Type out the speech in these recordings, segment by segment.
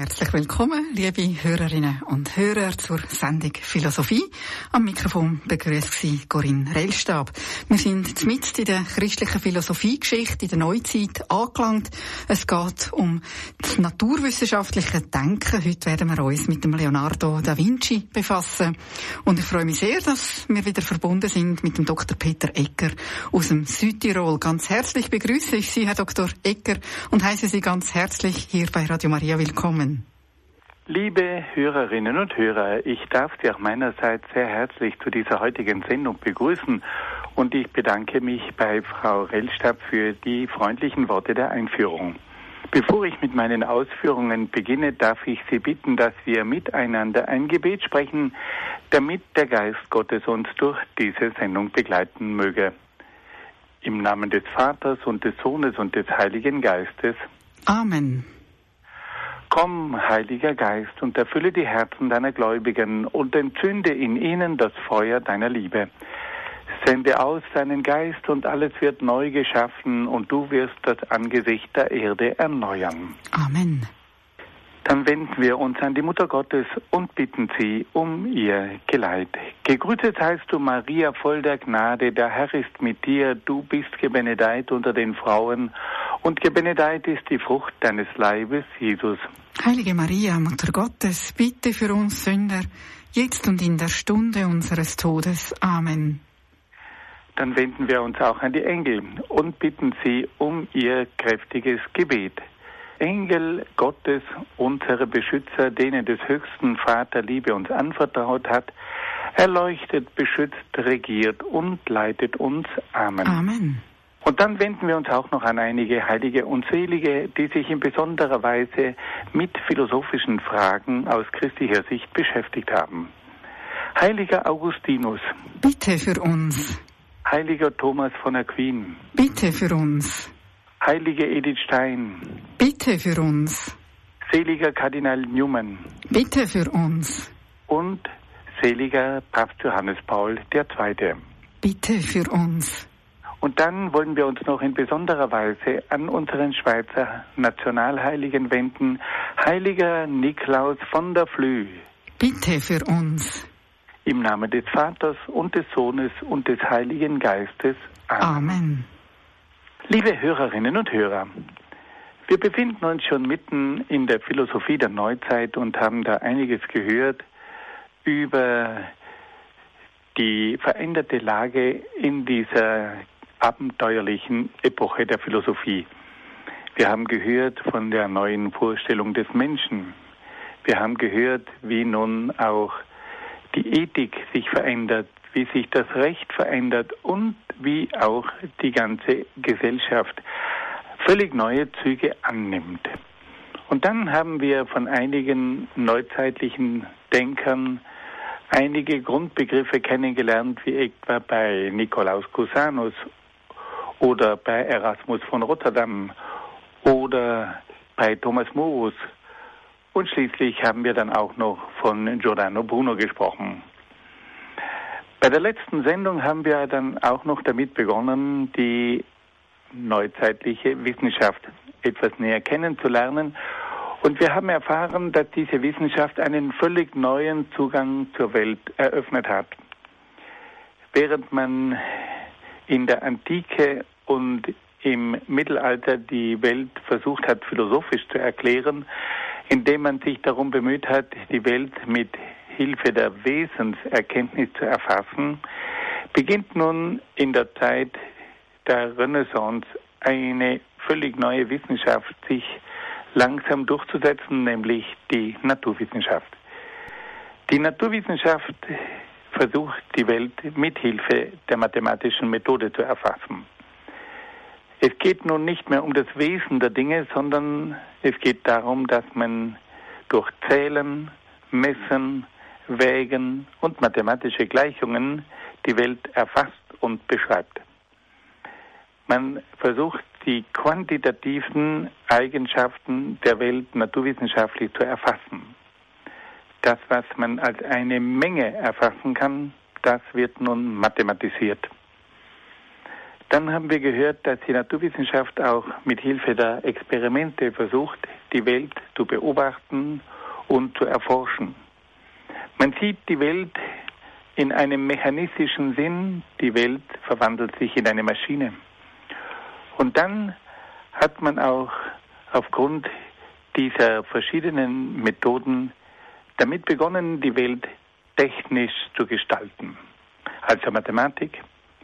Herzlich willkommen, liebe Hörerinnen und Hörer, zur Sendung Philosophie. Am Mikrofon begrüßt Sie Corinne Rellstab. Wir sind mitten in der christlichen Philosophiegeschichte in der Neuzeit angelangt. Es geht um das naturwissenschaftliche Denken. Heute werden wir uns mit dem Leonardo da Vinci befassen. Und ich freue mich sehr, dass wir wieder verbunden sind mit dem Dr. Peter Egger aus dem Südtirol. Ganz herzlich begrüße ich Sie, Herr Dr. Egger, und heiße Sie ganz herzlich hier bei Radio Maria willkommen. Liebe Hörerinnen und Hörer, ich darf Sie auch meinerseits sehr herzlich zu dieser heutigen Sendung begrüßen und ich bedanke mich bei Frau Rellstab für die freundlichen Worte der Einführung. Bevor ich mit meinen Ausführungen beginne, darf ich Sie bitten, dass wir miteinander ein Gebet sprechen, damit der Geist Gottes uns durch diese Sendung begleiten möge. Im Namen des Vaters und des Sohnes und des Heiligen Geistes. Amen. Komm, Heiliger Geist, und erfülle die Herzen deiner Gläubigen und entzünde in ihnen das Feuer deiner Liebe. Sende aus deinen Geist und alles wird neu geschaffen und du wirst das Angesicht der Erde erneuern. Amen. Dann wenden wir uns an die Mutter Gottes und bitten sie um ihr Geleit. Gegrüßet heißt du, Maria, voll der Gnade, der Herr ist mit dir, du bist gebenedeit unter den Frauen und gebenedeit ist die Frucht deines Leibes, Jesus. Heilige Maria, Mutter Gottes, bitte für uns Sünder, jetzt und in der Stunde unseres Todes. Amen. Dann wenden wir uns auch an die Engel und bitten sie um ihr kräftiges Gebet. Engel Gottes, unsere Beschützer, denen des höchsten Vater Liebe uns anvertraut hat, erleuchtet, beschützt, regiert und leitet uns. Amen. Amen. Und dann wenden wir uns auch noch an einige Heilige und Selige, die sich in besonderer Weise mit philosophischen Fragen aus christlicher Sicht beschäftigt haben. Heiliger Augustinus. Bitte für uns. Heiliger Thomas von Aquin. Bitte für uns. Heilige Edith Stein. Bitte für uns. Seliger Kardinal Newman. Bitte für uns. Und seliger Papst Johannes Paul II. Bitte für uns. Und dann wollen wir uns noch in besonderer Weise an unseren Schweizer Nationalheiligen wenden. Heiliger Niklaus von der Flüe. Bitte für uns. Im Namen des Vaters und des Sohnes und des Heiligen Geistes. Amen. Amen. Liebe Hörerinnen und Hörer, wir befinden uns schon mitten in der Philosophie der Neuzeit und haben da einiges gehört über die veränderte Lage in dieser abenteuerlichen Epoche der Philosophie. Wir haben gehört von der neuen Vorstellung des Menschen. Wir haben gehört, wie nun auch die Ethik sich verändert, wie sich das Recht verändert und wie auch die ganze Gesellschaft völlig neue Züge annimmt. Und dann haben wir von einigen neuzeitlichen Denkern einige Grundbegriffe kennengelernt, wie etwa bei Nikolaus Cusanus oder bei Erasmus von Rotterdam oder bei Thomas Morus. Und schließlich haben wir dann auch noch von Giordano Bruno gesprochen. Bei der letzten Sendung haben wir dann auch noch damit begonnen, die neuzeitliche Wissenschaft etwas näher kennenzulernen. Und wir haben erfahren, dass diese Wissenschaft einen völlig neuen Zugang zur Welt eröffnet hat. Während man in der Antike und im Mittelalter die Welt versucht hat, philosophisch zu erklären, indem man sich darum bemüht hat, die Welt mit Hilfe der Wesenserkenntnis zu erfassen, beginnt nun in der Zeit der Renaissance eine völlig neue Wissenschaft sich langsam durchzusetzen, nämlich die Naturwissenschaft. Die Naturwissenschaft versucht, die Welt mit Hilfe der mathematischen Methode zu erfassen. Es geht nun nicht mehr um das Wesen der Dinge, sondern es geht darum, dass man durch Zählen, Messen, Wägen und mathematische Gleichungen die Welt erfasst und beschreibt. Man versucht, die quantitativen Eigenschaften der Welt naturwissenschaftlich zu erfassen. Das, was man als eine Menge erfassen kann, das wird nun mathematisiert. Dann haben wir gehört, dass die Naturwissenschaft auch mit Hilfe der Experimente versucht, die Welt zu beobachten und zu erforschen. Man sieht die Welt in einem mechanistischen Sinn, die Welt verwandelt sich in eine Maschine. Und dann hat man auch aufgrund dieser verschiedenen Methoden damit begonnen, die Welt technisch zu gestalten. Also Mathematik,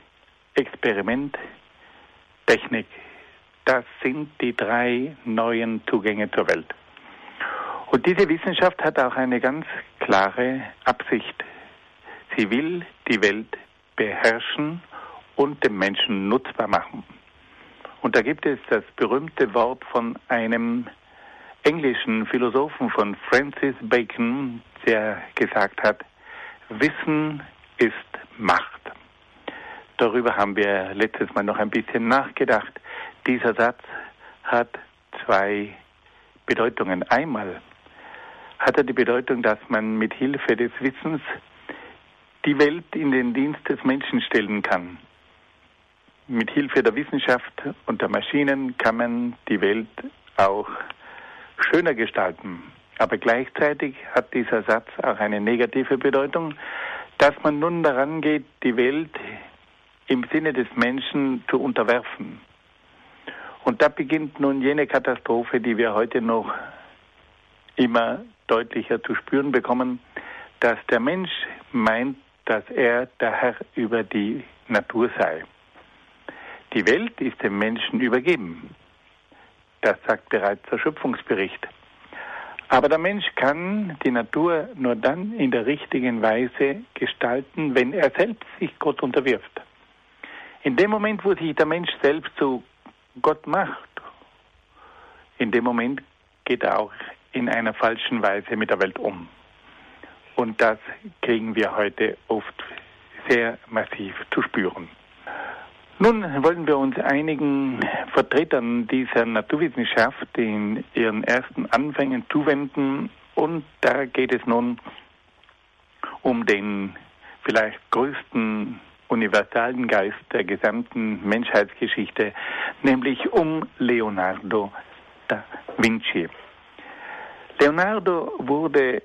Experiment, Technik, das sind die 3 neuen Zugänge zur Welt. Und diese Wissenschaft hat auch eine ganz klare Absicht. Sie will die Welt beherrschen und dem Menschen nutzbar machen. Und da gibt es das berühmte Wort von einem englischen Philosophen, von Francis Bacon, der gesagt hat, Wissen ist Macht. Darüber haben wir letztes Mal noch ein bisschen nachgedacht. Dieser Satz hat 2 Bedeutungen. Einmal hat er die Bedeutung, dass man mit Hilfe des Wissens die Welt in den Dienst des Menschen stellen kann. Mit Hilfe der Wissenschaft und der Maschinen kann man die Welt auch schöner gestalten. Aber gleichzeitig hat dieser Satz auch eine negative Bedeutung, dass man nun daran geht, die Welt im Sinne des Menschen zu unterwerfen. Und da beginnt nun jene Katastrophe, die wir heute noch immer deutlicher zu spüren bekommen, dass der Mensch meint, dass er der Herr über die Natur sei. Die Welt ist dem Menschen übergeben. Das sagt bereits der Schöpfungsbericht. Aber der Mensch kann die Natur nur dann in der richtigen Weise gestalten, wenn er selbst sich Gott unterwirft. In dem Moment, wo sich der Mensch selbst zu Gott macht, in dem Moment geht er auch in einer falschen Weise mit der Welt um. Und das kriegen wir heute oft sehr massiv zu spüren. Nun wollen wir uns einigen Vertretern dieser Naturwissenschaft in ihren ersten Anfängen zuwenden. Und da geht es nun um den vielleicht größten universalen Geist der gesamten Menschheitsgeschichte, nämlich um Leonardo da Vinci. Leonardo wurde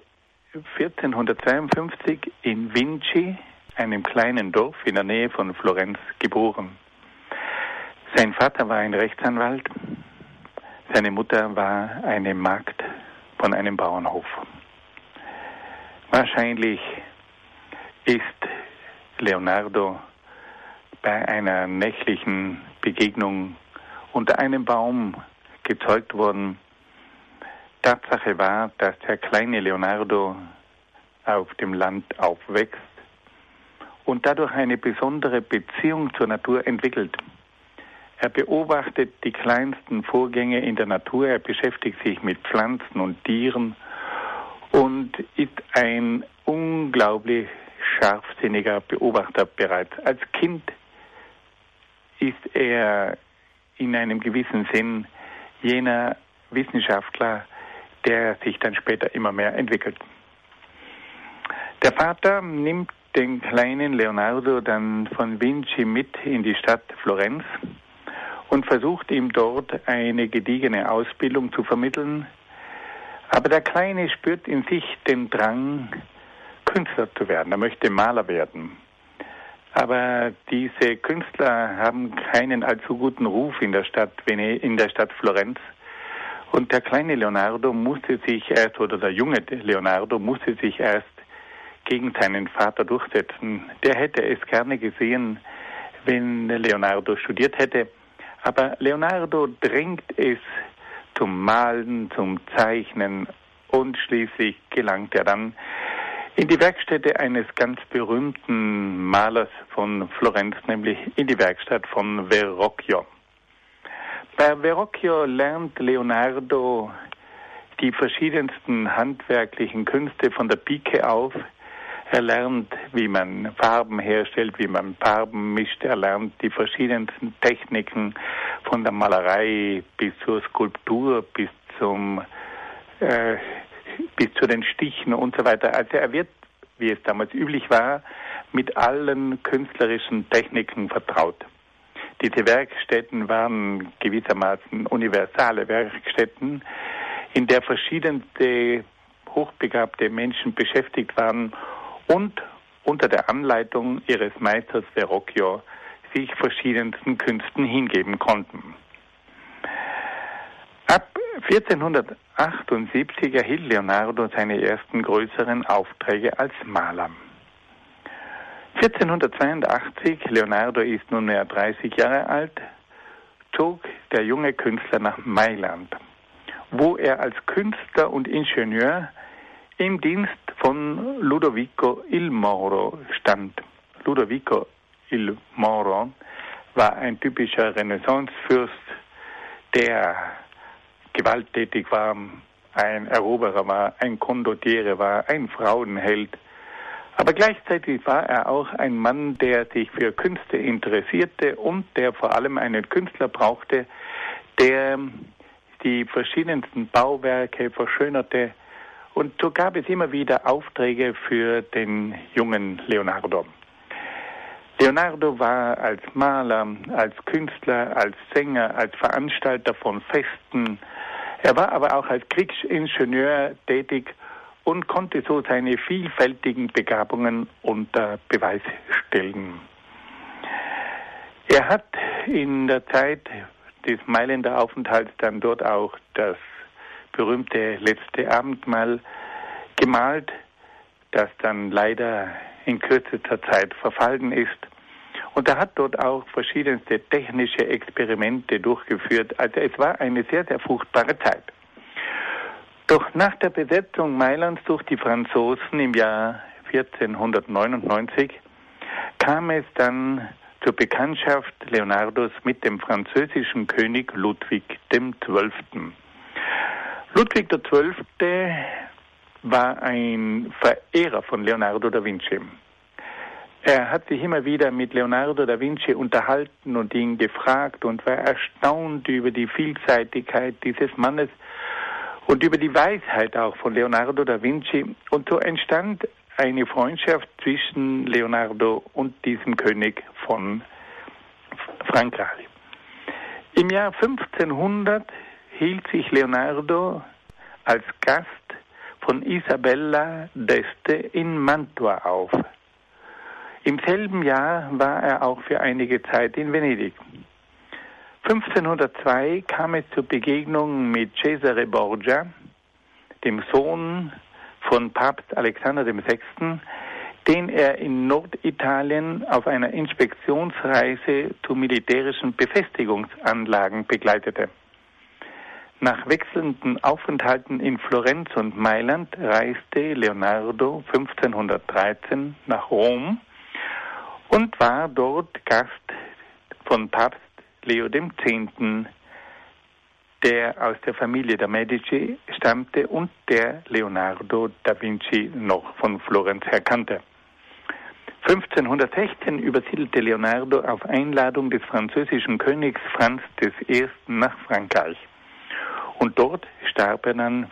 1452 in Vinci, einem kleinen Dorf in der Nähe von Florenz, geboren. Sein Vater war ein Rechtsanwalt, seine Mutter war eine Magd von einem Bauernhof. Wahrscheinlich ist Leonardo bei einer nächtlichen Begegnung unter einem Baum gezeugt worden. Tatsache war, dass der kleine Leonardo auf dem Land aufwächst und dadurch eine besondere Beziehung zur Natur entwickelt. Er beobachtet die kleinsten Vorgänge in der Natur, er beschäftigt sich mit Pflanzen und Tieren und ist ein unglaublich scharfsinniger Beobachter bereits. Als Kind ist er in einem gewissen Sinn jener Wissenschaftler, der sich dann später immer mehr entwickelt. Der Vater nimmt den kleinen Leonardo dann von Vinci mit in die Stadt Florenz und versucht ihm dort eine gediegene Ausbildung zu vermitteln. Aber der Kleine spürt in sich den Drang, Künstler zu werden. Er möchte Maler werden. Aber diese Künstler haben keinen allzu guten Ruf in der Stadt Florenz. Und der kleine Leonardo musste sich erst, oder der junge Leonardo musste sich erst gegen seinen Vater durchsetzen. Der hätte es gerne gesehen, wenn Leonardo studiert hätte. Aber Leonardo drängt es zum Malen, zum Zeichnen und schließlich gelangt er dann in die Werkstätte eines ganz berühmten Malers von Florenz, nämlich in die Werkstatt von Verrocchio. Bei Verrocchio lernt Leonardo die verschiedensten handwerklichen Künste von der Pike auf. Er lernt, wie man Farben herstellt, wie man Farben mischt. Er lernt die verschiedensten Techniken von der Malerei bis zur Skulptur, bis zu den Stichen und so weiter. Also er wird, wie es damals üblich war, mit allen künstlerischen Techniken vertraut. Diese Werkstätten waren gewissermaßen universale Werkstätten, in der verschiedenste hochbegabte Menschen beschäftigt waren und unter der Anleitung ihres Meisters Verrocchio sich verschiedensten Künsten hingeben konnten. Ab 1478 erhielt Leonardo seine ersten größeren Aufträge als Maler. 1482, Leonardo ist nunmehr 30 Jahre alt, zog der junge Künstler nach Mailand, wo er als Künstler und Ingenieur im Dienst von Ludovico il Moro stand. Ludovico il Moro war ein typischer Renaissancefürst, der gewalttätig war, ein Eroberer war, ein Condottiere war, ein Frauenheld. Aber gleichzeitig war er auch ein Mann, der sich für Künste interessierte und der vor allem einen Künstler brauchte, der die verschiedensten Bauwerke verschönerte. Und so gab es immer wieder Aufträge für den jungen Leonardo. Leonardo war als Maler, als Künstler, als Sänger, als Veranstalter von Festen. Er war aber auch als Kriegsingenieur tätig und konnte so seine vielfältigen Begabungen unter Beweis stellen. Er hat in der Zeit des Mailänder Aufenthalts dann dort auch das berühmte Letzte Abendmahl gemalt, das dann leider in kürzester Zeit verfallen ist. Und er hat dort auch verschiedenste technische Experimente durchgeführt. Also es war eine sehr, sehr fruchtbare Zeit. Doch nach der Besetzung Mailands durch die Franzosen im Jahr 1499 kam es dann zur Bekanntschaft Leonardos mit dem französischen König Ludwig XII. Ludwig XII. War ein Verehrer von Leonardo da Vinci. Er hat sich immer wieder mit Leonardo da Vinci unterhalten und ihn gefragt und war erstaunt über die Vielseitigkeit dieses Mannes und über die Weisheit auch von Leonardo da Vinci. Und so entstand eine Freundschaft zwischen Leonardo und diesem König von Frankreich. Im Jahr 1500 hielt sich Leonardo als Gast von Isabella d'Este in Mantua auf. Im selben Jahr war er auch für einige Zeit in Venedig. 1502 kam es zur Begegnung mit Cesare Borgia, dem Sohn von Papst Alexander VI., den er in Norditalien auf einer Inspektionsreise zu militärischen Befestigungsanlagen begleitete. Nach wechselnden Aufenthalten in Florenz und Mailand reiste Leonardo 1513 nach Rom und war dort Gast von Papst Leo X., der aus der Familie der Medici stammte und der Leonardo da Vinci noch von Florenz her kannte. 1516 übersiedelte Leonardo auf Einladung des französischen Königs Franz I. nach Frankreich. Und dort starb er dann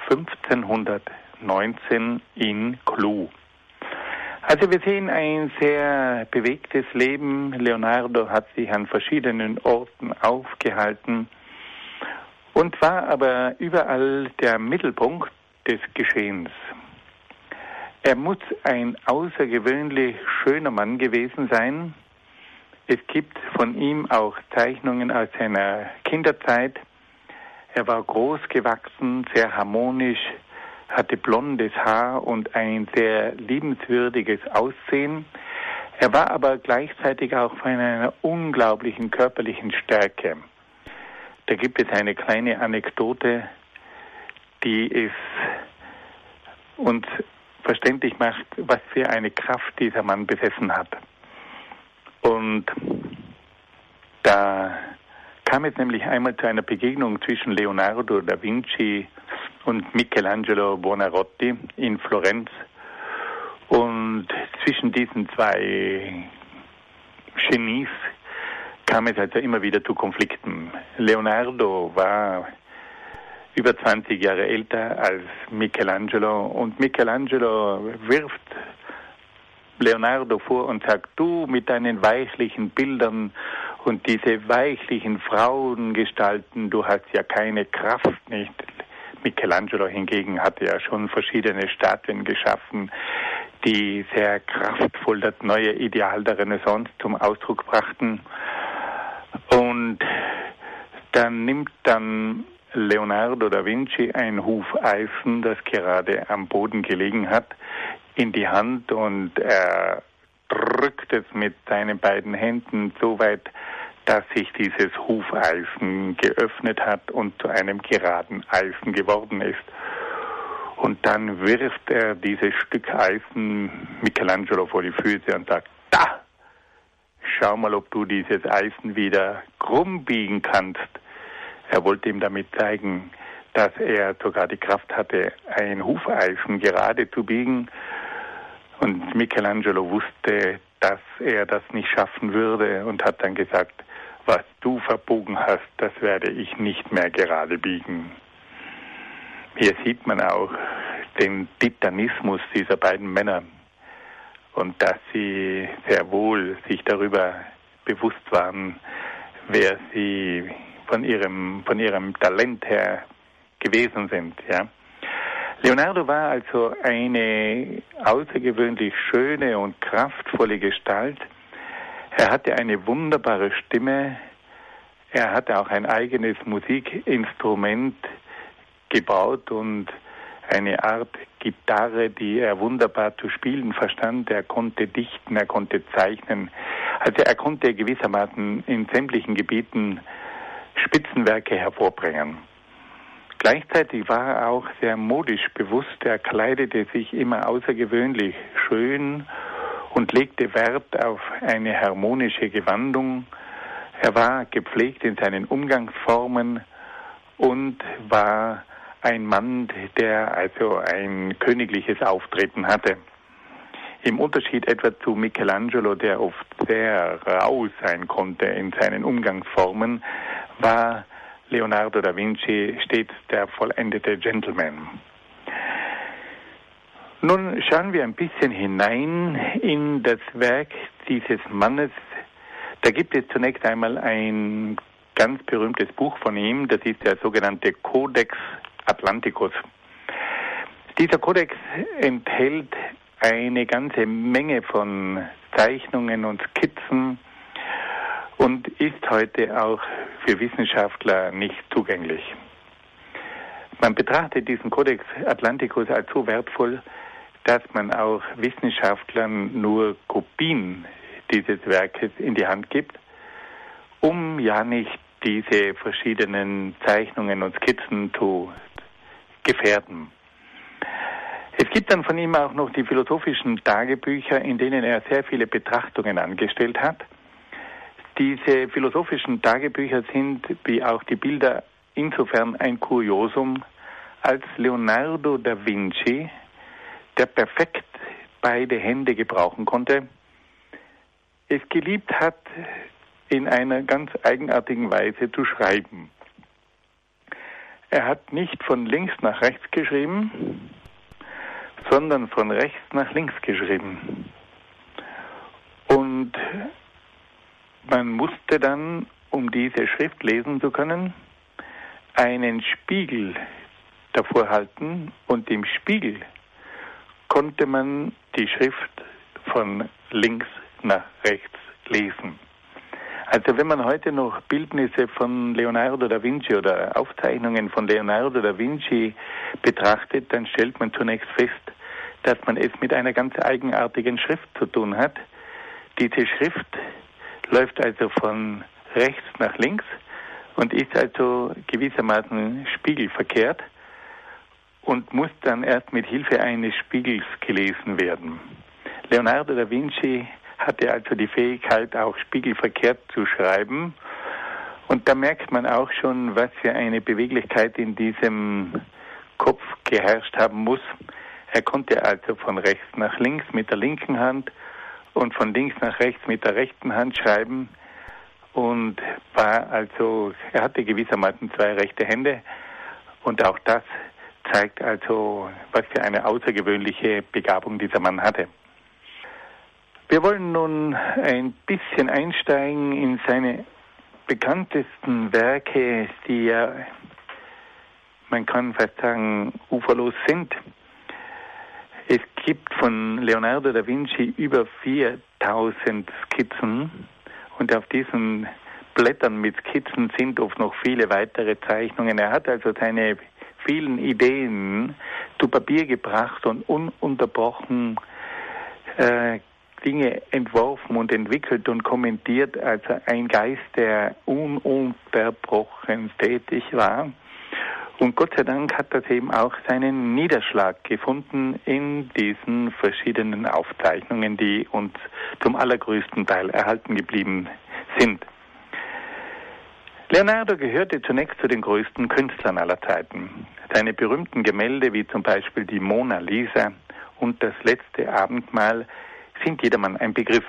1519 in Clou. Also wir sehen ein sehr bewegtes Leben. Leonardo hat sich an verschiedenen Orten aufgehalten und war aber überall der Mittelpunkt des Geschehens. Er muss ein außergewöhnlich schöner Mann gewesen sein. Es gibt von ihm auch Zeichnungen aus seiner Kinderzeit. Er war groß gewachsen, sehr harmonisch, hatte blondes Haar und ein sehr liebenswürdiges Aussehen. Er war aber gleichzeitig auch von einer unglaublichen körperlichen Stärke. Da gibt es eine kleine Anekdote, die es uns verständlich macht, was für eine Kraft dieser Mann besessen hat. Und da kam es nämlich einmal zu einer Begegnung zwischen Leonardo da Vinci und Michelangelo Buonarroti in Florenz. Und zwischen diesen zwei Genies kam es also immer wieder zu Konflikten. Leonardo war über 20 Jahre älter als Michelangelo und Michelangelo wirft Leonardo vor und sagt, du mit deinen weichlichen Bildern Und diese weichlichen Frauengestalten, du hast ja keine Kraft, nicht? Michelangelo hingegen hatte ja schon verschiedene Statuen geschaffen, die sehr kraftvoll das neue Ideal der Renaissance zum Ausdruck brachten. Und dann nimmt Leonardo da Vinci ein Hufeisen, das gerade am Boden gelegen hat, in die Hand, und er drückt es mit seinen beiden Händen so weit, dass sich dieses Hufeisen geöffnet hat und zu einem geraden Eisen geworden ist. Und dann wirft er dieses Stück Eisen Michelangelo vor die Füße und sagt: Da! Schau mal, ob du dieses Eisen wieder krumm biegen kannst. Er wollte ihm damit zeigen, dass er sogar die Kraft hatte, ein Hufeisen gerade zu biegen. Und Michelangelo wusste, dass er das nicht schaffen würde und hat dann gesagt: Was du verbogen hast, das werde ich nicht mehr gerade biegen. Hier sieht man auch den Titanismus dieser beiden Männer und dass sie sehr wohl sich darüber bewusst waren, wer sie von ihrem Talent her gewesen sind. Ja. Leonardo war also eine außergewöhnlich schöne und kraftvolle Gestalt. Er hatte eine wunderbare Stimme. Er hatte auch ein eigenes Musikinstrument gebaut und eine Art Gitarre, die er wunderbar zu spielen verstand. Er konnte dichten, er konnte zeichnen. Also er konnte gewissermaßen in sämtlichen Gebieten Spitzenwerke hervorbringen. Gleichzeitig war er auch sehr modisch bewusst. Er kleidete sich immer außergewöhnlich schön und legte Wert auf eine harmonische Gewandung. Er war gepflegt in seinen Umgangsformen und war ein Mann, der also ein königliches Auftreten hatte. Im Unterschied etwa zu Michelangelo, der oft sehr rau sein konnte in seinen Umgangsformen, war Leonardo da Vinci stets der vollendete Gentleman. Nun schauen wir ein bisschen hinein in das Werk dieses Mannes. Da gibt es zunächst einmal ein ganz berühmtes Buch von ihm, das ist der sogenannte Codex Atlanticus. Dieser Codex enthält eine ganze Menge von Zeichnungen und Skizzen und ist heute auch für Wissenschaftler nicht zugänglich. Man betrachtet diesen Codex Atlanticus als so wertvoll, dass man auch Wissenschaftlern nur Kopien dieses Werkes in die Hand gibt, um ja nicht diese verschiedenen Zeichnungen und Skizzen zu gefährden. Es gibt dann von ihm auch noch die philosophischen Tagebücher, in denen er sehr viele Betrachtungen angestellt hat. Diese philosophischen Tagebücher sind, wie auch die Bilder, insofern ein Kuriosum, als Leonardo da Vinci, der perfekt beide Hände gebrauchen konnte, es geliebt hat, in einer ganz eigenartigen Weise zu schreiben. Er hat nicht von links nach rechts geschrieben, sondern von rechts nach links geschrieben. Und man musste dann, um diese Schrift lesen zu können, einen Spiegel davor halten, und im Spiegel konnte man die Schrift von links nach rechts lesen. Also wenn man heute noch Bildnisse von Leonardo da Vinci oder Aufzeichnungen von Leonardo da Vinci betrachtet, dann stellt man zunächst fest, dass man es mit einer ganz eigenartigen Schrift zu tun hat. Diese Schrift läuft also von rechts nach links und ist also gewissermaßen spiegelverkehrt und muss dann erst mit Hilfe eines Spiegels gelesen werden. Leonardo da Vinci hatte also die Fähigkeit, auch spiegelverkehrt zu schreiben. Und da merkt man auch schon, was für eine Beweglichkeit in diesem Kopf geherrscht haben muss. Er konnte also von rechts nach links mit der linken Hand und von links nach rechts mit der rechten Hand schreiben und er hatte gewissermaßen zwei rechte Hände, und auch das zeigt also, was für eine außergewöhnliche Begabung dieser Mann hatte. Wir wollen nun ein bisschen einsteigen in seine bekanntesten Werke, die ja, man kann fast sagen, uferlos sind. Es gibt von Leonardo da Vinci über 4000 Skizzen und auf diesen Blättern mit Skizzen sind oft noch viele weitere Zeichnungen. Er hat also seine vielen Ideen zu Papier gebracht und ununterbrochen Dinge entworfen und entwickelt und kommentiert, also ein Geist, der ununterbrochen tätig war. Und Gott sei Dank hat das eben auch seinen Niederschlag gefunden in diesen verschiedenen Aufzeichnungen, die uns zum allergrößten Teil erhalten geblieben sind. Leonardo gehörte zunächst zu den größten Künstlern aller Zeiten. Seine berühmten Gemälde, wie zum Beispiel die Mona Lisa und das letzte Abendmahl, sind jedermann ein Begriff.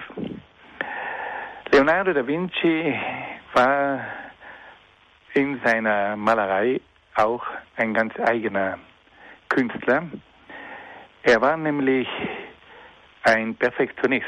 Leonardo da Vinci war in seiner Malerei auch ein ganz eigener Künstler. Er war nämlich ein Perfektionist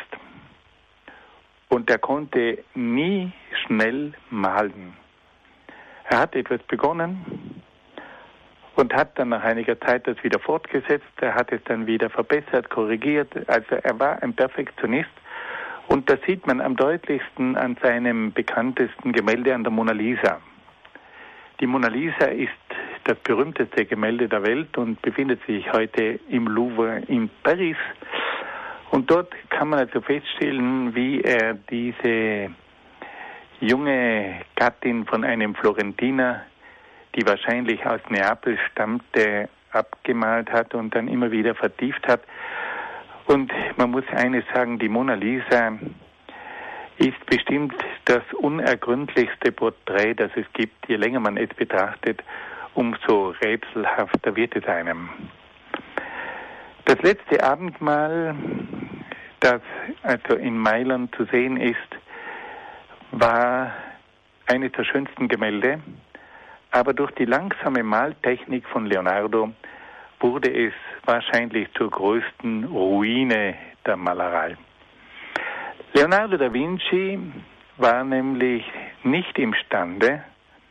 und er konnte nie schnell malen. Er hat etwas begonnen und hat dann nach einiger Zeit das wieder fortgesetzt. Er hat es dann wieder verbessert, korrigiert. Also er war ein Perfektionist und das sieht man am deutlichsten an seinem bekanntesten Gemälde, an der Mona Lisa. Die Mona Lisa ist das berühmteste Gemälde der Welt und befindet sich heute im Louvre in Paris. Und dort kann man also feststellen, wie er diese junge Gattin von einem Florentiner, die wahrscheinlich aus Neapel stammte, abgemalt hat und dann immer wieder vertieft hat. Und man muss eines sagen, die Mona Lisa ist bestimmt das unergründlichste Porträt, das es gibt. Je länger man es betrachtet, umso rätselhafter wird es einem. Das letzte Abendmahl, das also in Mailand zu sehen ist, war eines der schönsten Gemälde, aber durch die langsame Maltechnik von Leonardo wurde es wahrscheinlich zur größten Ruine der Malerei. Leonardo da Vinci war nämlich nicht imstande,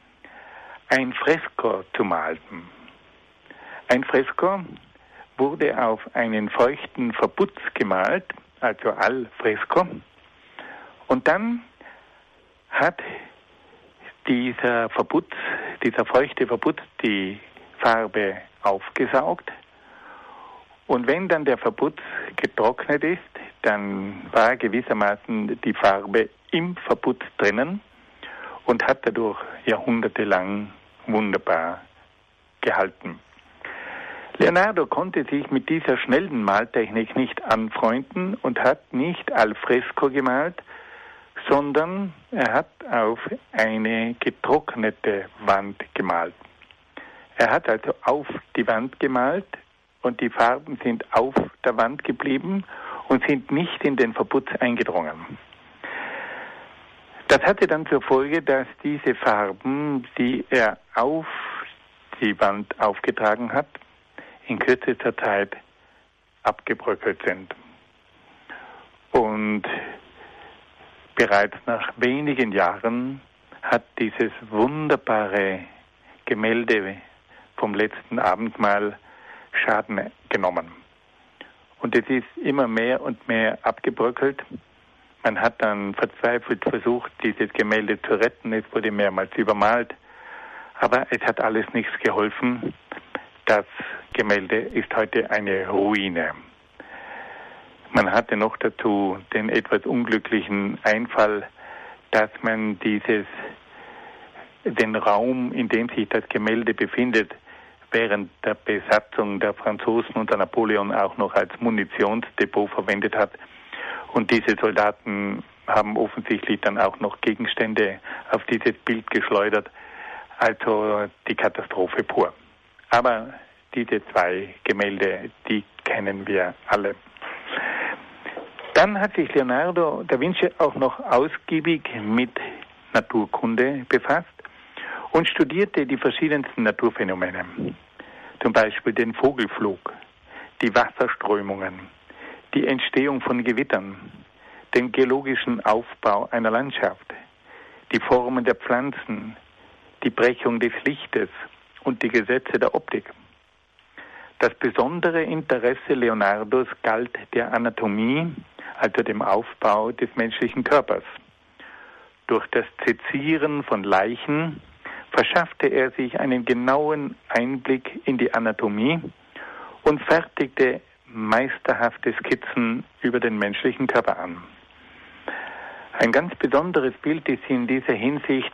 ein Fresko zu malen. Ein Fresko wurde auf einen feuchten Verputz gemalt, also al fresco, und dann hat dieser feuchte Verputz die Farbe aufgesaugt. Und wenn dann der Verputz getrocknet ist, dann war gewissermaßen die Farbe im Verputz drinnen und hat dadurch jahrhundertelang wunderbar gehalten. Leonardo konnte sich mit dieser schnellen Maltechnik nicht anfreunden und hat nicht al fresco gemalt, sondern er hat auf eine getrocknete Wand gemalt. Er hat also auf die Wand gemalt und die Farben sind auf der Wand geblieben und sind nicht in den Verputz eingedrungen. Das hatte dann zur Folge, dass diese Farben, die er auf die Wand aufgetragen hat, in kürzester Zeit abgebröckelt sind. Und bereits nach wenigen Jahren hat dieses wunderbare Gemälde vom letzten Abendmahl Schaden genommen. Und es ist immer mehr und mehr abgebröckelt. Man hat dann verzweifelt versucht, dieses Gemälde zu retten. Es wurde mehrmals übermalt. Aber es hat alles nichts geholfen. Das Gemälde ist heute eine Ruine. Man hatte noch dazu den etwas unglücklichen Einfall, dass man den Raum, in dem sich das Gemälde befindet, während der Besatzung der Franzosen unter Napoleon auch noch als Munitionsdepot verwendet hat. Und diese Soldaten haben offensichtlich dann auch noch Gegenstände auf dieses Bild geschleudert. Also die Katastrophe pur. Aber diese zwei Gemälde, die kennen wir alle. Dann hat sich Leonardo da Vinci auch noch ausgiebig mit Naturkunde befasst und studierte die verschiedensten Naturphänomene. Zum Beispiel den Vogelflug, die Wasserströmungen, die Entstehung von Gewittern, den geologischen Aufbau einer Landschaft, die Formen der Pflanzen, die Brechung des Lichtes und die Gesetze der Optik. Das besondere Interesse Leonardos galt der Anatomie, also dem Aufbau des menschlichen Körpers. Durch das Sezieren von Leichen verschaffte er sich einen genauen Einblick in die Anatomie und fertigte meisterhafte Skizzen über den menschlichen Körper an. Ein ganz besonderes Bild ist in dieser Hinsicht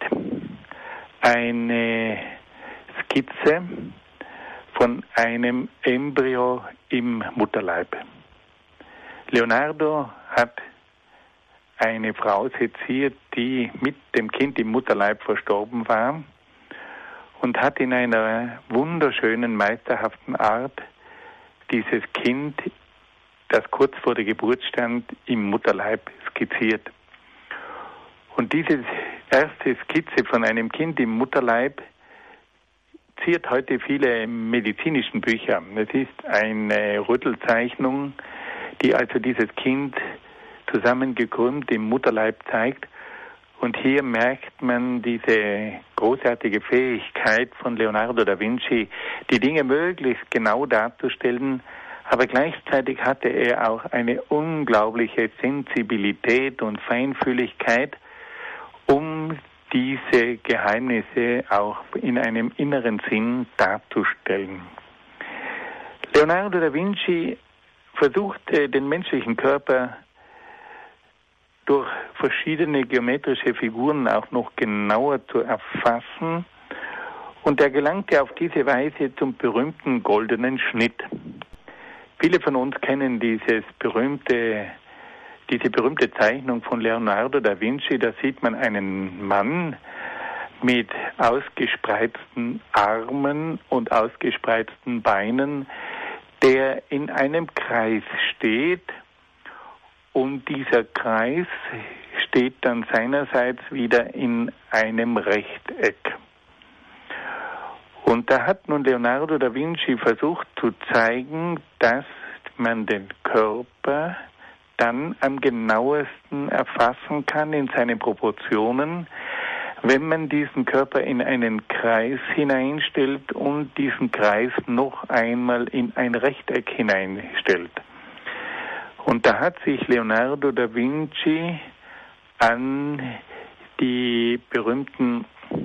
eine Skizze von einem Embryo im Mutterleib. Leonardo hat eine Frau seziert, die mit dem Kind im Mutterleib verstorben war und hat in einer wunderschönen, meisterhaften Art dieses Kind, das kurz vor der Geburt stand, im Mutterleib skizziert. Und diese erste Skizze von einem Kind im Mutterleib ziert heute viele medizinischen Bücher. Es ist eine Rüttelzeichnung, die also dieses Kind zusammengekrümmt im Mutterleib zeigt. Und hier merkt man diese großartige Fähigkeit von Leonardo da Vinci, die Dinge möglichst genau darzustellen, aber gleichzeitig hatte er auch eine unglaubliche Sensibilität und Feinfühligkeit, um diese Geheimnisse auch in einem inneren Sinn darzustellen. Leonardo da Vinci versuchte, den menschlichen Körper durch verschiedene geometrische Figuren auch noch genauer zu erfassen, und er gelangte auf diese Weise zum berühmten goldenen Schnitt. Viele von uns kennen diese berühmte Zeichnung von Leonardo da Vinci. Da sieht man einen Mann mit ausgespreizten Armen und ausgespreizten Beinen, der in einem Kreis steht, und dieser Kreis steht dann seinerseits wieder in einem Rechteck. Und da hat nun Leonardo da Vinci versucht zu zeigen, dass man den Körper dann am genauesten erfassen kann in seinen Proportionen, wenn man diesen Körper in einen Kreis hineinstellt und diesen Kreis noch einmal in ein Rechteck hineinstellt. Und da hat sich Leonardo da Vinci an die berühmten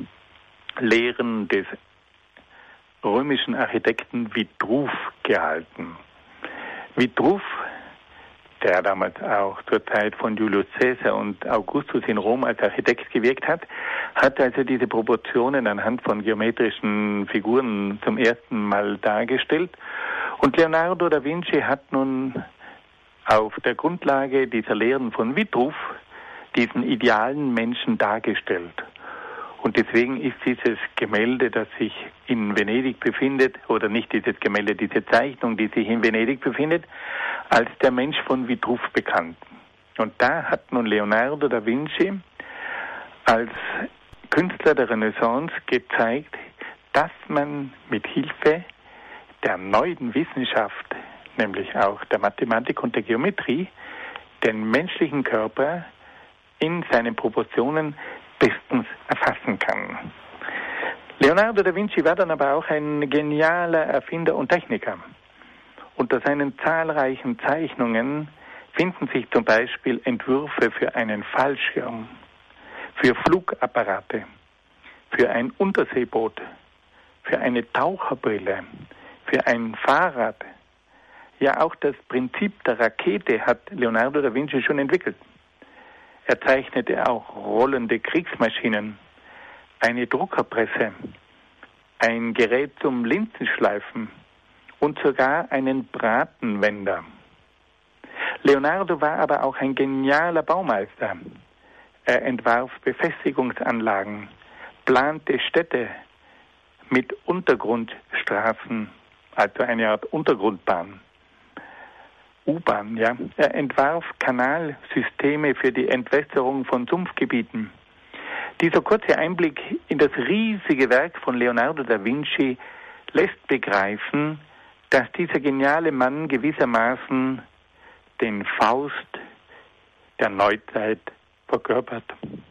Lehren des römischen Architekten Vitruv gehalten. Vitruv, der damals auch zur Zeit von Julius Caesar und Augustus in Rom als Architekt gewirkt hat, hat also diese Proportionen anhand von geometrischen Figuren zum ersten Mal dargestellt. Und Leonardo da Vinci hat nun auf der Grundlage dieser Lehren von Vitruv diesen idealen Menschen dargestellt. Und deswegen ist dieses Gemälde, das sich in Venedig befindet, oder nicht dieses Gemälde, diese Zeichnung, die sich in Venedig befindet, als der Mensch von Vitruv bekannt. Und da hat nun Leonardo da Vinci als Künstler der Renaissance gezeigt, dass man mit Hilfe der neuen Wissenschaft, nämlich auch der Mathematik und der Geometrie, den menschlichen Körper in seinen Proportionen bestens erfassen kann. Leonardo da Vinci war dann aber auch ein genialer Erfinder und Techniker. Unter seinen zahlreichen Zeichnungen finden sich zum Beispiel Entwürfe für einen Fallschirm, für Flugapparate, für ein Unterseeboot, für eine Taucherbrille, für ein Fahrrad. Ja, auch das Prinzip der Rakete hat Leonardo da Vinci schon entwickelt. Er zeichnete auch rollende Kriegsmaschinen, eine Druckerpresse, ein Gerät zum Linsenschleifen und sogar einen Bratenwender. Leonardo war aber auch ein genialer Baumeister. Er entwarf Befestigungsanlagen, plante Städte mit Untergrundstraßen, also eine Art Untergrundbahn. U-Bahn, ja. Er entwarf Kanalsysteme für die Entwässerung von Sumpfgebieten. Dieser kurze Einblick in das riesige Werk von Leonardo da Vinci lässt begreifen, dass dieser geniale Mann gewissermaßen den Faust der Neuzeit verkörpert.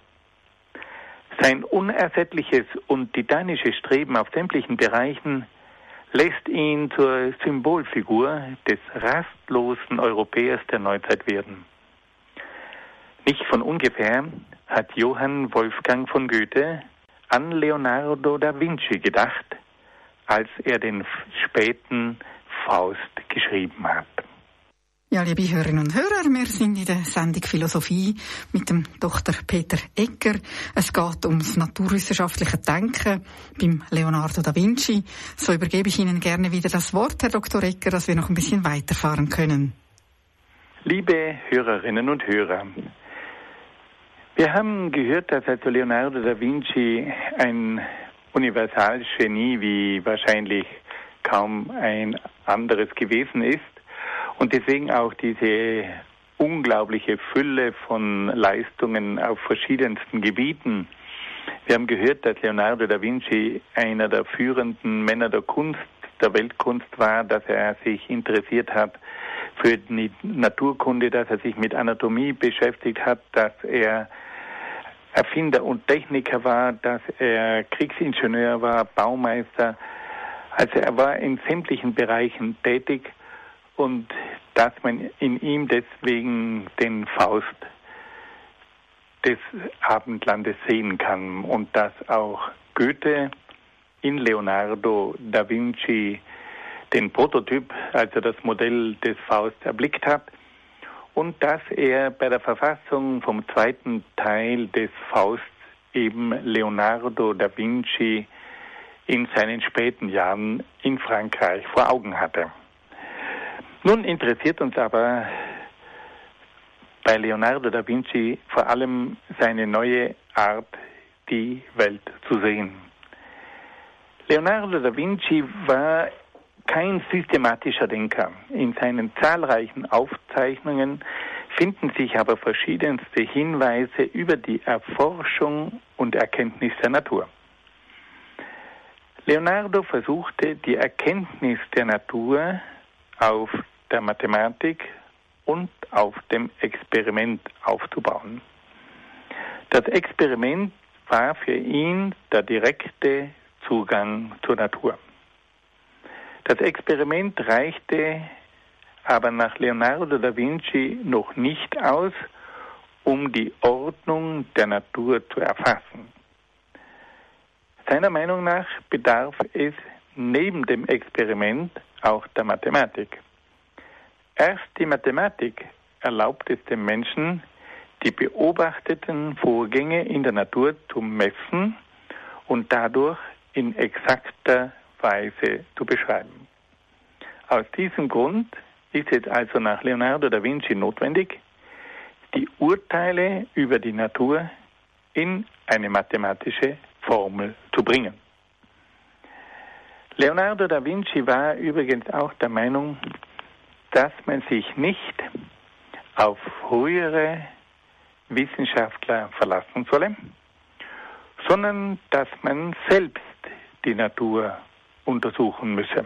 Sein unersättliches und titanisches Streben auf sämtlichen Bereichen lässt ihn zur Symbolfigur des rastlosen Europäers der Neuzeit werden. Nicht von ungefähr hat Johann Wolfgang von Goethe an Leonardo da Vinci gedacht, als er den späten Faust geschrieben hat. Ja, liebe Hörerinnen und Hörer, wir sind in der Sendung Philosophie mit dem Dr. Peter Egger. Es geht ums naturwissenschaftliche Denken beim Leonardo da Vinci. So übergebe ich Ihnen gerne wieder das Wort, Herr Dr. Egger, dass wir noch ein bisschen weiterfahren können. Liebe Hörerinnen und Hörer, wir haben gehört, dass also Leonardo da Vinci ein Universalgenie wie wahrscheinlich kaum ein anderes gewesen ist und deswegen auch diese unglaubliche Fülle von Leistungen auf verschiedensten Gebieten. Wir haben gehört, dass Leonardo da Vinci einer der führenden Männer der Kunst, der Weltkunst war, dass er sich interessiert hat für die Naturkunde, dass er sich mit Anatomie beschäftigt hat, dass er Erfinder und Techniker war, dass er Kriegsingenieur war, Baumeister. Also er war in sämtlichen Bereichen tätig und dass man in ihm deswegen den Faust des Abendlandes sehen kann und dass auch Goethe in Leonardo da Vinci den Prototyp, also das Modell des Faust, erblickt hat und dass er bei der Verfassung vom zweiten Teil des Faust eben Leonardo da Vinci in seinen späten Jahren in Frankreich vor Augen hatte. Nun interessiert uns aber bei Leonardo da Vinci vor allem seine neue Art, die Welt zu sehen. Leonardo da Vinci war kein systematischer Denker. In seinen zahlreichen Aufzeichnungen finden sich aber verschiedenste Hinweise über die Erforschung und Erkenntnis der Natur. Leonardo versuchte, die Erkenntnis der Natur auf der Mathematik und auf dem Experiment aufzubauen. Das Experiment war für ihn der direkte Zugang zur Natur. Das Experiment reichte aber nach Leonardo da Vinci noch nicht aus, um die Ordnung der Natur zu erfassen. Seiner Meinung nach bedarf es neben dem Experiment auch der Mathematik. Erst die Mathematik erlaubt es dem Menschen, die beobachteten Vorgänge in der Natur zu messen und dadurch in exakter Weise zu beschreiben. Aus diesem Grund ist es also nach Leonardo da Vinci notwendig, die Urteile über die Natur in eine mathematische Formel zu bringen. Leonardo da Vinci war übrigens auch der Meinung, dass man sich nicht auf frühere Wissenschaftler verlassen solle, sondern dass man selbst die Natur untersuchen müsse.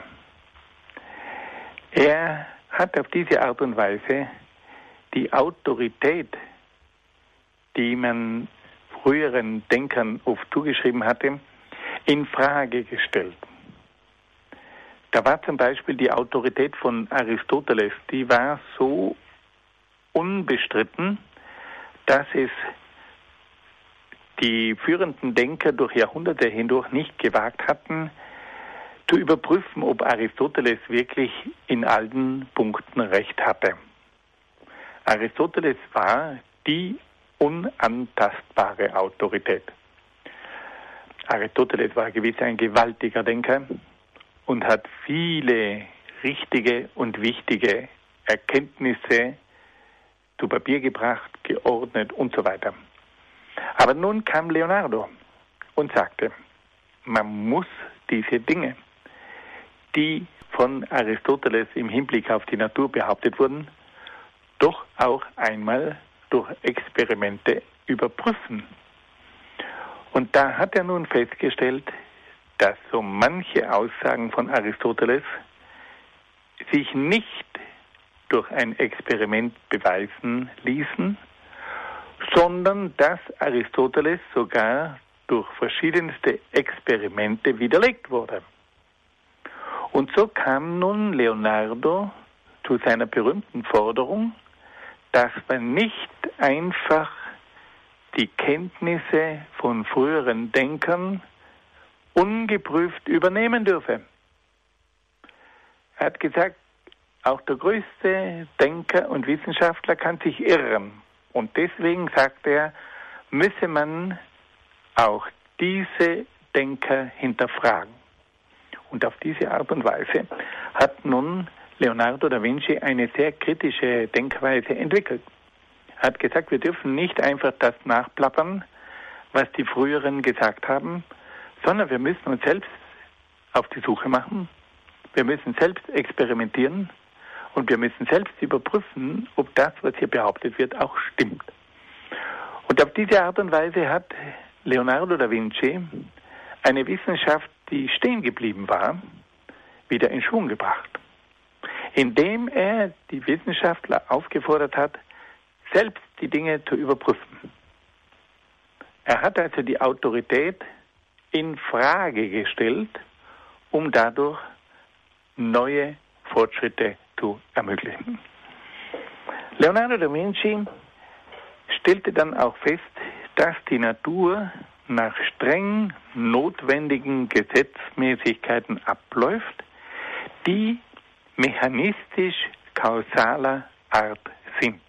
Er hat auf diese Art und Weise die Autorität, die man früheren Denkern oft zugeschrieben hatte, in Frage gestellt. Da war zum Beispiel die Autorität von Aristoteles, die war so unbestritten, dass es die führenden Denker durch Jahrhunderte hindurch nicht gewagt hatten, zu überprüfen, ob Aristoteles wirklich in allen Punkten recht hatte. Aristoteles war die unantastbare Autorität. Aristoteles war gewiss ein gewaltiger Denker und hat viele richtige und wichtige Erkenntnisse zu Papier gebracht, geordnet und so weiter. Aber nun kam Leonardo und sagte, man muss diese Dinge, die von Aristoteles im Hinblick auf die Natur behauptet wurden, doch auch einmal durch Experimente überprüfen. Und da hat er nun festgestellt, dass so manche Aussagen von Aristoteles sich nicht durch ein Experiment beweisen ließen, sondern dass Aristoteles sogar durch verschiedenste Experimente widerlegt wurde. Und so kam nun Leonardo zu seiner berühmten Forderung, dass man nicht einfach die Kenntnisse von früheren Denkern ungeprüft übernehmen dürfe. Er hat gesagt, auch der größte Denker und Wissenschaftler kann sich irren. Und deswegen, sagt er, müsse man auch diese Denker hinterfragen. Und auf diese Art und Weise hat nun Leonardo da Vinci eine sehr kritische Denkweise entwickelt. Er hat gesagt, wir dürfen nicht einfach das nachplappern, was die Früheren gesagt haben, sondern wir müssen uns selbst auf die Suche machen. Wir müssen selbst experimentieren und wir müssen selbst überprüfen, ob das, was hier behauptet wird, auch stimmt. Und auf diese Art und Weise hat Leonardo da Vinci eine Wissenschaft, die stehen geblieben war, wieder in Schwung gebracht, indem er die Wissenschaftler aufgefordert hat, selbst die Dinge zu überprüfen. Er hat also die Autorität in Frage gestellt, um dadurch neue Fortschritte zu ermöglichen. Leonardo da Vinci stellte dann auch fest, dass die Natur nach streng notwendigen Gesetzmäßigkeiten abläuft, die mechanistisch-kausaler Art sind.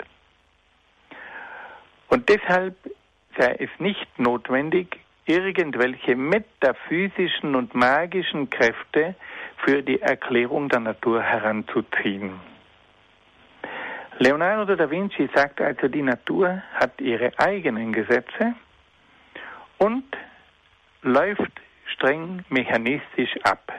Und deshalb sei es nicht notwendig, irgendwelche metaphysischen und magischen Kräfte für die Erklärung der Natur heranzuziehen. Leonardo da Vinci sagt also, die Natur hat ihre eigenen Gesetze und läuft streng mechanistisch ab.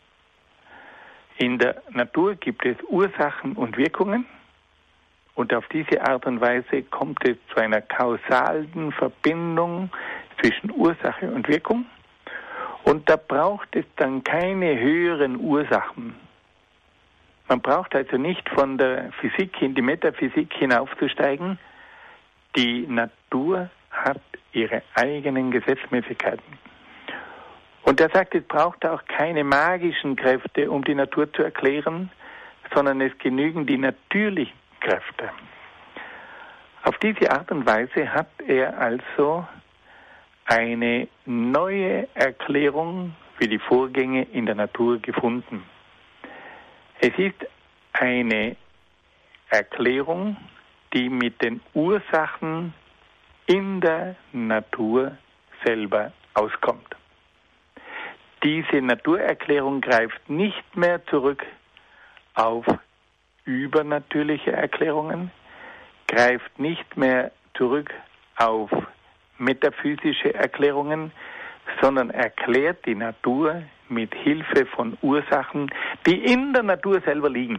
In der Natur gibt es Ursachen und Wirkungen und auf diese Art und Weise kommt es zu einer kausalen Verbindung zwischen Ursache und Wirkung und da braucht es dann keine höheren Ursachen. Man braucht also nicht von der Physik in die Metaphysik hinaufzusteigen. Die Natur hat ihre eigenen Gesetzmäßigkeiten. Und er sagt, es braucht auch keine magischen Kräfte, um die Natur zu erklären, sondern es genügen die natürlichen Kräfte. Auf diese Art und Weise hat er also eine neue Erklärung für die Vorgänge in der Natur gefunden. Es ist eine Erklärung, die mit den Ursachen in der Natur selber auskommt. Diese Naturerklärung greift nicht mehr zurück auf übernatürliche Erklärungen, greift nicht mehr zurück auf metaphysische Erklärungen, sondern erklärt die Natur mit Hilfe von Ursachen, die in der Natur selber liegen.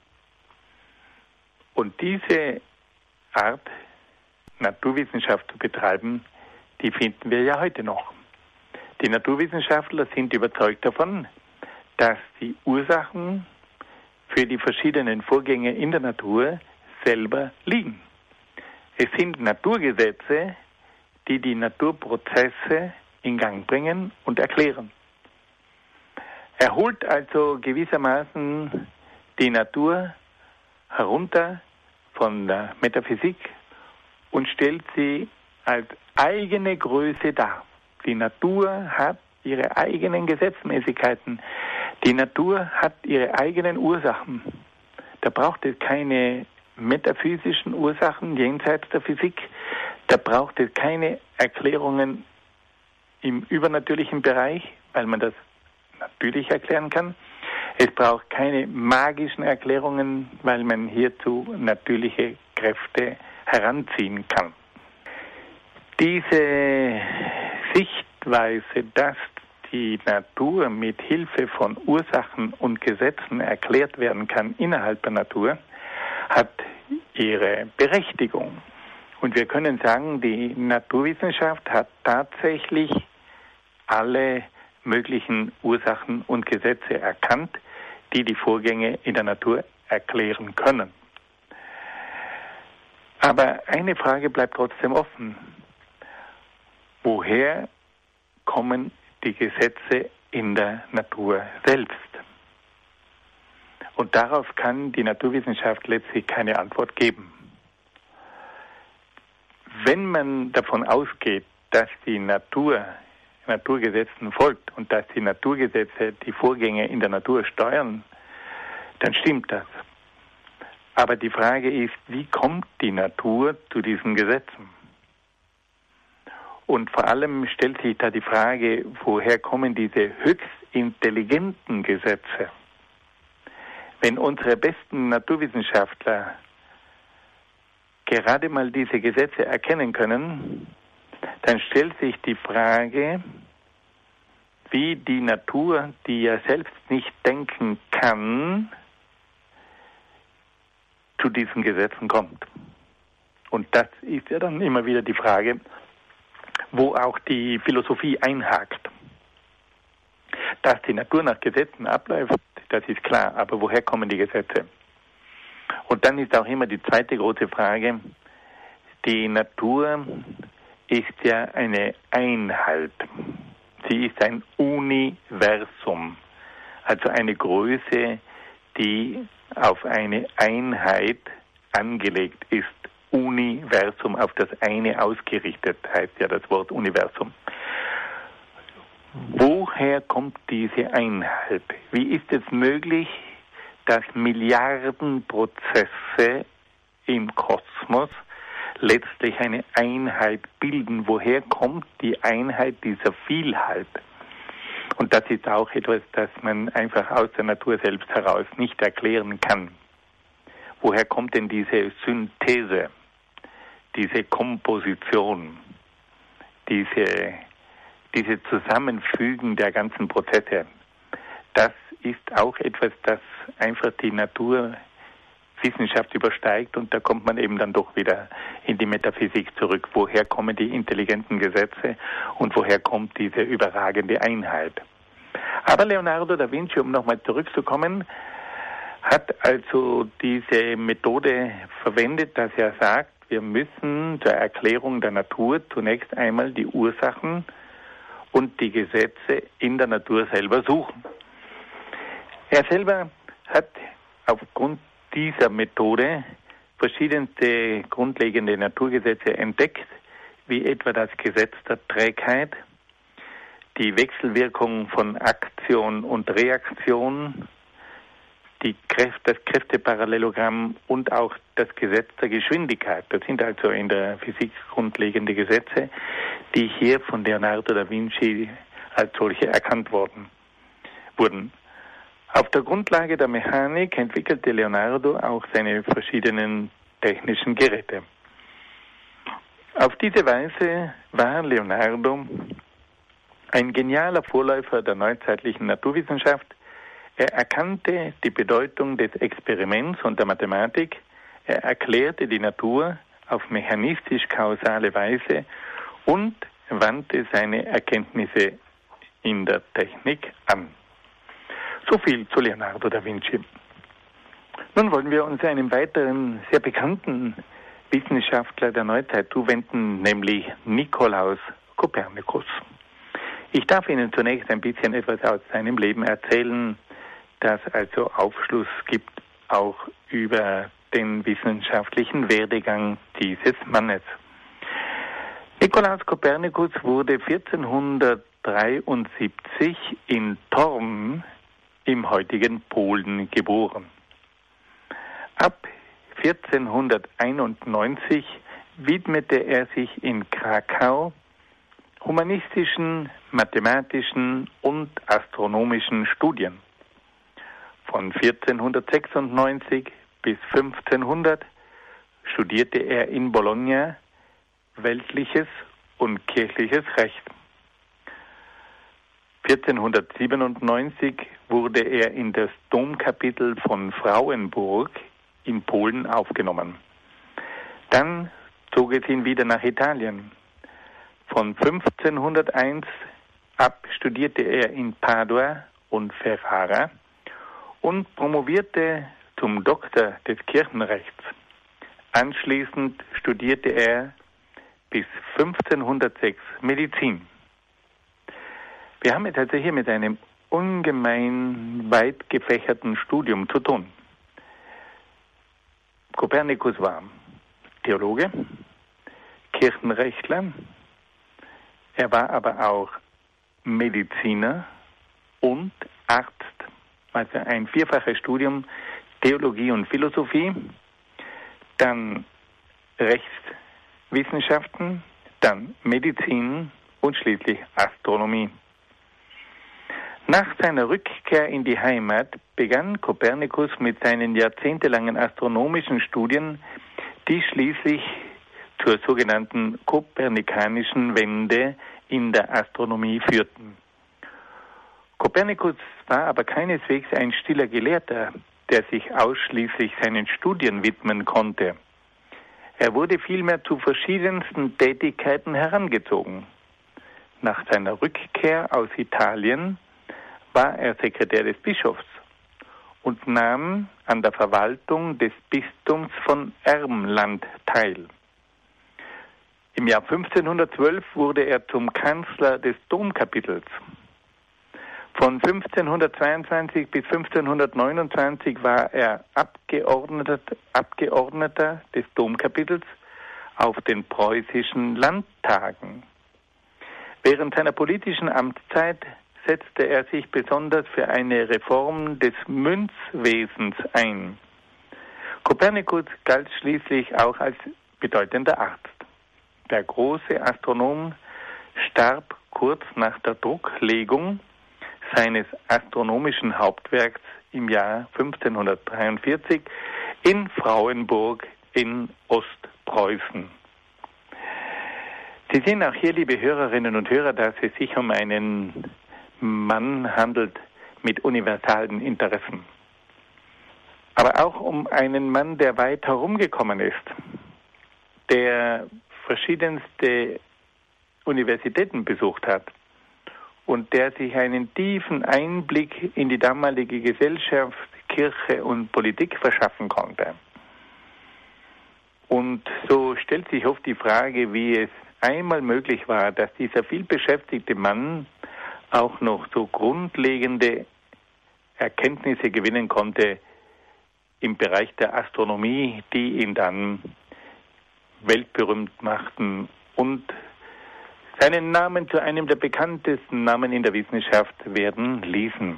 Und diese Art, Naturwissenschaft zu betreiben, die finden wir ja heute noch. Die Naturwissenschaftler sind überzeugt davon, dass die Ursachen für die verschiedenen Vorgänge in der Natur selber liegen. Es sind Naturgesetze, die die Naturprozesse in Gang bringen und erklären. Er holt also gewissermaßen die Natur herunter von der Metaphysik und stellt sie als eigene Größe dar. Die Natur hat ihre eigenen Gesetzmäßigkeiten. Die Natur hat ihre eigenen Ursachen. Da braucht es keine metaphysischen Ursachen jenseits der Physik. Da braucht es keine Erklärungen im übernatürlichen Bereich, weil man das natürlich erklären kann. Es braucht keine magischen Erklärungen, weil man hierzu natürliche Kräfte heranziehen kann. Diese Sichtweise, dass die Natur mit Hilfe von Ursachen und Gesetzen erklärt werden kann innerhalb der Natur, hat ihre Berechtigung. Und wir können sagen, die Naturwissenschaft hat tatsächlich alle möglichen Ursachen und Gesetze erkannt, die die Vorgänge in der Natur erklären können. Aber eine Frage bleibt trotzdem offen. Woher kommen die Gesetze in der Natur selbst? Und darauf kann die Naturwissenschaft letztlich keine Antwort geben. Wenn man davon ausgeht, dass die Natur Naturgesetzen folgt und dass die Naturgesetze die Vorgänge in der Natur steuern, dann stimmt das. Aber die Frage ist, wie kommt die Natur zu diesen Gesetzen? Und vor allem stellt sich da die Frage, woher kommen diese höchst intelligenten Gesetze? Wenn unsere besten Naturwissenschaftler gerade mal diese Gesetze erkennen können, dann stellt sich die Frage, wie die Natur, die ja selbst nicht denken kann, zu diesen Gesetzen kommt. Und das ist ja dann immer wieder die Frage, wo auch die Philosophie einhakt. Dass die Natur nach Gesetzen abläuft, das ist klar, aber woher kommen die Gesetze? Und dann ist auch immer die zweite große Frage, die Natur ist ja eine Einheit. Sie ist ein Universum, also eine Größe, die auf eine Einheit angelegt ist. Universum, auf das eine ausgerichtet, heißt ja das Wort Universum. Woher kommt diese Einheit? Wie ist es möglich, dass Milliarden Prozesse im Kosmos letztlich eine Einheit bilden? Woher kommt die Einheit dieser Vielheit? Und das ist auch etwas, das man einfach aus der Natur selbst heraus nicht erklären kann. Woher kommt denn diese Synthese, diese Komposition, diese Zusammenfügen der ganzen Prozesse? Das ist auch etwas, das einfach die Naturwissenschaft übersteigt, und da kommt man eben dann doch wieder in die Metaphysik zurück. Woher kommen die intelligenten Gesetze und woher kommt diese überragende Einheit? Aber Leonardo da Vinci, um nochmal zurückzukommen, hat also diese Methode verwendet, dass er sagt, wir müssen zur Erklärung der Natur zunächst einmal die Ursachen und die Gesetze in der Natur selber suchen. Er selber hat aufgrund dieser Methode verschiedenste grundlegende Naturgesetze entdeckt, wie etwa das Gesetz der Trägheit, die Wechselwirkung von Aktion und Reaktion, das Kräfteparallelogramm und auch das Gesetz der Geschwindigkeit. Das sind also in der Physik grundlegende Gesetze, die hier von Leonardo da Vinci als solche erkannt wurden. Auf der Grundlage der Mechanik entwickelte Leonardo auch seine verschiedenen technischen Geräte. Auf diese Weise war Leonardo ein genialer Vorläufer der neuzeitlichen Naturwissenschaft. Er erkannte die Bedeutung des Experiments und der Mathematik. Er erklärte die Natur auf mechanistisch-kausale Weise und wandte seine Erkenntnisse in der Technik an. So viel zu Leonardo da Vinci. Nun wollen wir uns einem weiteren sehr bekannten Wissenschaftler der Neuzeit zuwenden, nämlich Nikolaus Kopernikus. Ich darf Ihnen zunächst ein bisschen etwas aus seinem Leben erzählen, das also Aufschluss gibt auch über den wissenschaftlichen Werdegang dieses Mannes. Nikolaus Kopernikus wurde 1473 in Thorn im heutigen Polen geboren. Ab 1491 widmete er sich in Krakau humanistischen, mathematischen und astronomischen Studien. Von 1496 bis 1500 studierte er in Bologna weltliches und kirchliches Recht. 1497 wurde er in das Domkapitel von Frauenburg in Polen aufgenommen. Dann zog es ihn wieder nach Italien. Von 1501 ab studierte er in Padua und Ferrara und promovierte zum Doktor des Kirchenrechts. Anschließend studierte er bis 1506 Medizin. Wir haben es also hier mit einem ungemein weit gefächerten Studium zu tun. Kopernikus war Theologe, Kirchenrechtler, er war aber auch Mediziner und Arzt, also ein vierfaches Studium Theologie und Philosophie, dann Rechtswissenschaften, dann Medizin und schließlich Astronomie. Nach seiner Rückkehr in die Heimat begann Kopernikus mit seinen jahrzehntelangen astronomischen Studien, die schließlich zur sogenannten kopernikanischen Wende in der Astronomie führten. Kopernikus war aber keineswegs ein stiller Gelehrter, der sich ausschließlich seinen Studien widmen konnte. Er wurde vielmehr zu verschiedensten Tätigkeiten herangezogen. Nach seiner Rückkehr aus Italien war er Sekretär des Bischofs und nahm an der Verwaltung des Bistums von Ermland teil. Im Jahr 1512 wurde er zum Kanzler des Domkapitels. Von 1522 bis 1529 war er Abgeordneter des Domkapitels auf den preußischen Landtagen. Während seiner politischen Amtszeit setzte er sich besonders für eine Reform des Münzwesens ein. Kopernikus galt schließlich auch als bedeutender Arzt. Der große Astronom starb kurz nach der Drucklegung seines astronomischen Hauptwerks im Jahr 1543 in Frauenburg in Ostpreußen. Sie sehen auch hier, liebe Hörerinnen und Hörer, dass es sich um einen Mann handelt mit universalen Interessen. Aber auch um einen Mann, der weit herumgekommen ist, der verschiedenste Universitäten besucht hat und der sich einen tiefen Einblick in die damalige Gesellschaft, Kirche und Politik verschaffen konnte. Und so stellt sich oft die Frage, wie es einmal möglich war, dass dieser vielbeschäftigte Mann auch noch so grundlegende Erkenntnisse gewinnen konnte im Bereich der Astronomie, die ihn dann weltberühmt machten und seinen Namen zu einem der bekanntesten Namen in der Wissenschaft werden ließen.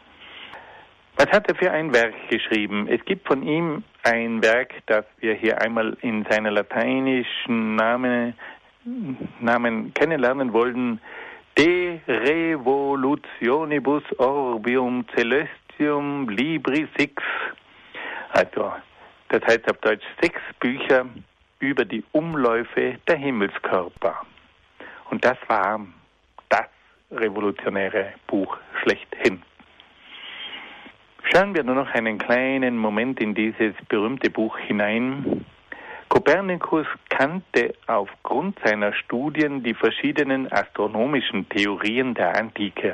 Was hat er für ein Werk geschrieben? Es gibt von ihm ein Werk, das wir hier einmal in seiner lateinischen Namen kennenlernen wollen, De Revolutionibus Orbium Celestium Libri 6. Also, das heißt auf Deutsch 6 Bücher über die Umläufe der Himmelskörper. Und das war das revolutionäre Buch schlechthin. Schauen wir nur noch einen kleinen Moment in dieses berühmte Buch hinein. Kopernikus kannte aufgrund seiner Studien die verschiedenen astronomischen Theorien der Antike.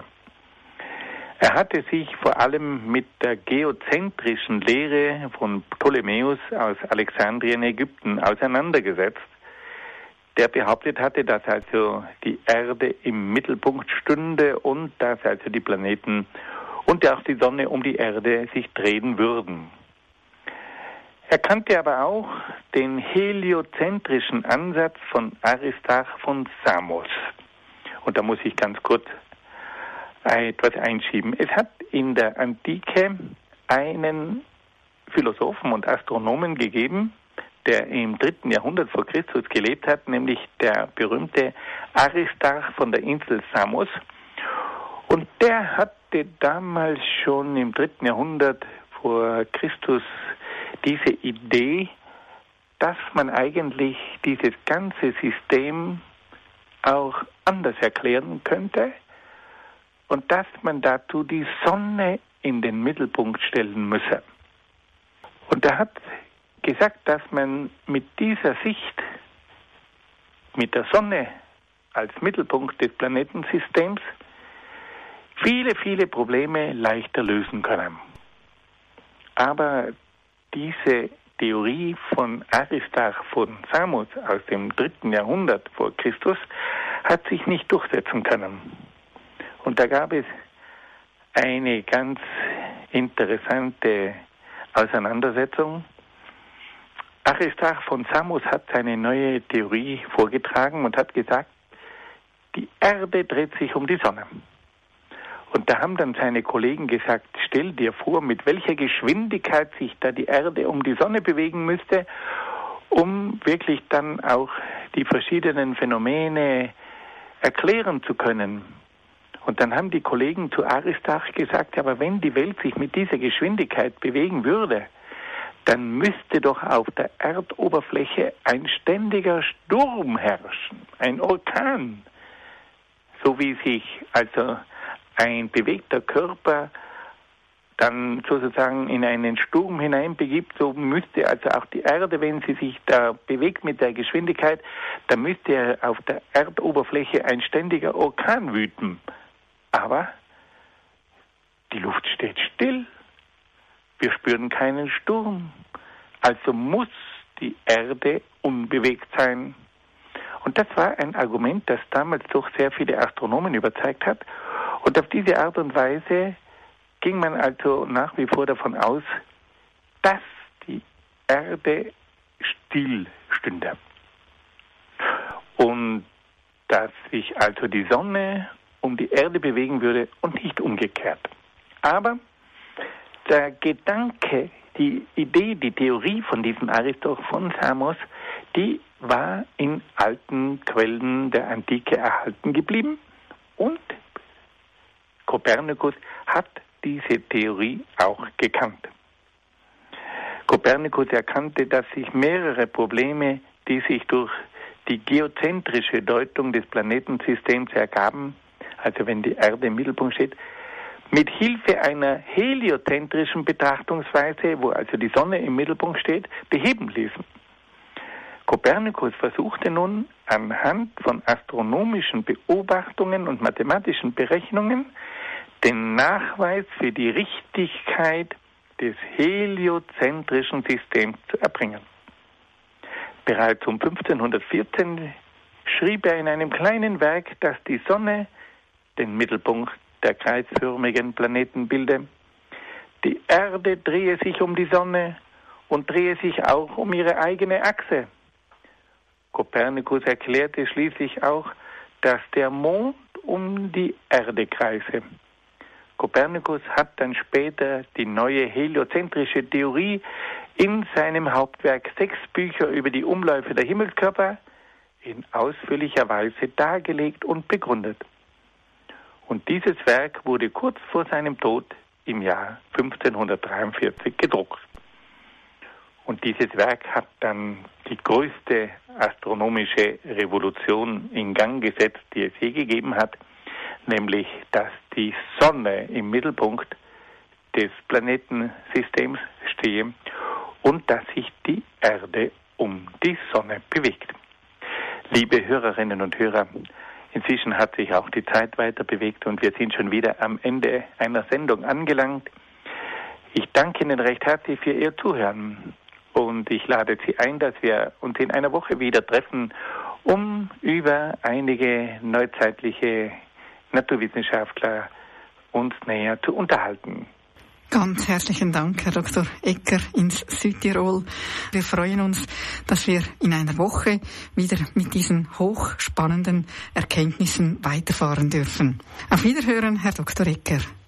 Er hatte sich vor allem mit der geozentrischen Lehre von Ptolemäus aus Alexandrien, Ägypten, auseinandergesetzt, der behauptet hatte, dass also die Erde im Mittelpunkt stünde und dass also die Planeten und auch die Sonne um die Erde sich drehen würden. Er kannte aber auch den heliozentrischen Ansatz von Aristarch von Samos. Und da muss ich ganz kurz etwas einschieben. Es hat in der Antike einen Philosophen und Astronomen gegeben, der im 3. Jahrhundert vor Christus gelebt hat, nämlich der berühmte Aristarch von der Insel Samos. Und der hatte damals schon im 3. Jahrhundert vor Christus diese Idee, dass man eigentlich dieses ganze System auch anders erklären könnte und dass man dazu die Sonne in den Mittelpunkt stellen müsse. Und er hat gesagt, dass man mit dieser Sicht, mit der Sonne als Mittelpunkt des Planetensystems, viele, viele Probleme leichter lösen können. Aber diese Theorie von Aristarch von Samos aus dem 3. Jahrhundert vor Christus hat sich nicht durchsetzen können. Und da gab es eine ganz interessante Auseinandersetzung. Aristarch von Samos hat seine neue Theorie vorgetragen und hat gesagt, die Erde dreht sich um die Sonne. Und da haben dann seine Kollegen gesagt, stell dir vor, mit welcher Geschwindigkeit sich da die Erde um die Sonne bewegen müsste, um wirklich dann auch die verschiedenen Phänomene erklären zu können. Und dann haben die Kollegen zu Aristarch gesagt, aber wenn die Welt sich mit dieser Geschwindigkeit bewegen würde, dann müsste doch auf der Erdoberfläche ein ständiger Sturm herrschen, ein Orkan. So wie sich also ein bewegter Körper dann sozusagen in einen Sturm hineinbegibt, so müsste also auch die Erde, wenn sie sich da bewegt mit der Geschwindigkeit, dann müsste auf der Erdoberfläche ein ständiger Orkan wüten. Aber die Luft steht still. Wir spüren keinen Sturm. Also muss die Erde unbewegt sein. Und das war ein Argument, das damals doch sehr viele Astronomen überzeugt hat. Und auf diese Art und Weise ging man also nach wie vor davon aus, dass die Erde still stünde. Und dass sich also die Sonne um die Erde bewegen würde und nicht umgekehrt. Aber der Gedanke, die Idee, die Theorie von diesem Aristarch von Samos, die war in alten Quellen der Antike erhalten geblieben und Kopernikus hat diese Theorie auch gekannt. Kopernikus erkannte, dass sich mehrere Probleme, die sich durch die geozentrische Deutung des Planetensystems ergaben, also wenn die Erde im Mittelpunkt steht, mit Hilfe einer heliozentrischen Betrachtungsweise, wo also die Sonne im Mittelpunkt steht, beheben ließen. Kopernikus versuchte nun anhand von astronomischen Beobachtungen und mathematischen Berechnungen den Nachweis für die Richtigkeit des heliozentrischen Systems zu erbringen. Bereits um 1514 schrieb er in einem kleinen Werk, dass die Sonne den Mittelpunkt der kreisförmigen Planeten bilde. Die Erde drehe sich um die Sonne und drehe sich auch um ihre eigene Achse. Kopernikus erklärte schließlich auch, dass der Mond um die Erde kreise. Kopernikus hat dann später die neue heliozentrische Theorie in seinem Hauptwerk 6 Bücher über die Umläufe der Himmelskörper in ausführlicher Weise dargelegt und begründet. Und dieses Werk wurde kurz vor seinem Tod im Jahr 1543 gedruckt. Und dieses Werk hat dann die größte astronomische Revolution in Gang gesetzt, die es je gegeben hat, nämlich, dass die Sonne im Mittelpunkt des Planetensystems stehe und dass sich die Erde um die Sonne bewegt. Liebe Hörerinnen und Hörer, inzwischen hat sich auch die Zeit weiter bewegt und wir sind schon wieder am Ende einer Sendung angelangt. Ich danke Ihnen recht herzlich für Ihr Zuhören und ich lade Sie ein, dass wir uns in einer Woche wieder treffen, um über einige neuzeitliche Naturwissenschaftler uns näher zu unterhalten. Ganz herzlichen Dank, Herr Dr. Ecker ins Südtirol. Wir freuen uns, dass wir in einer Woche wieder mit diesen hochspannenden Erkenntnissen weiterfahren dürfen. Auf Wiederhören, Herr Dr. Ecker.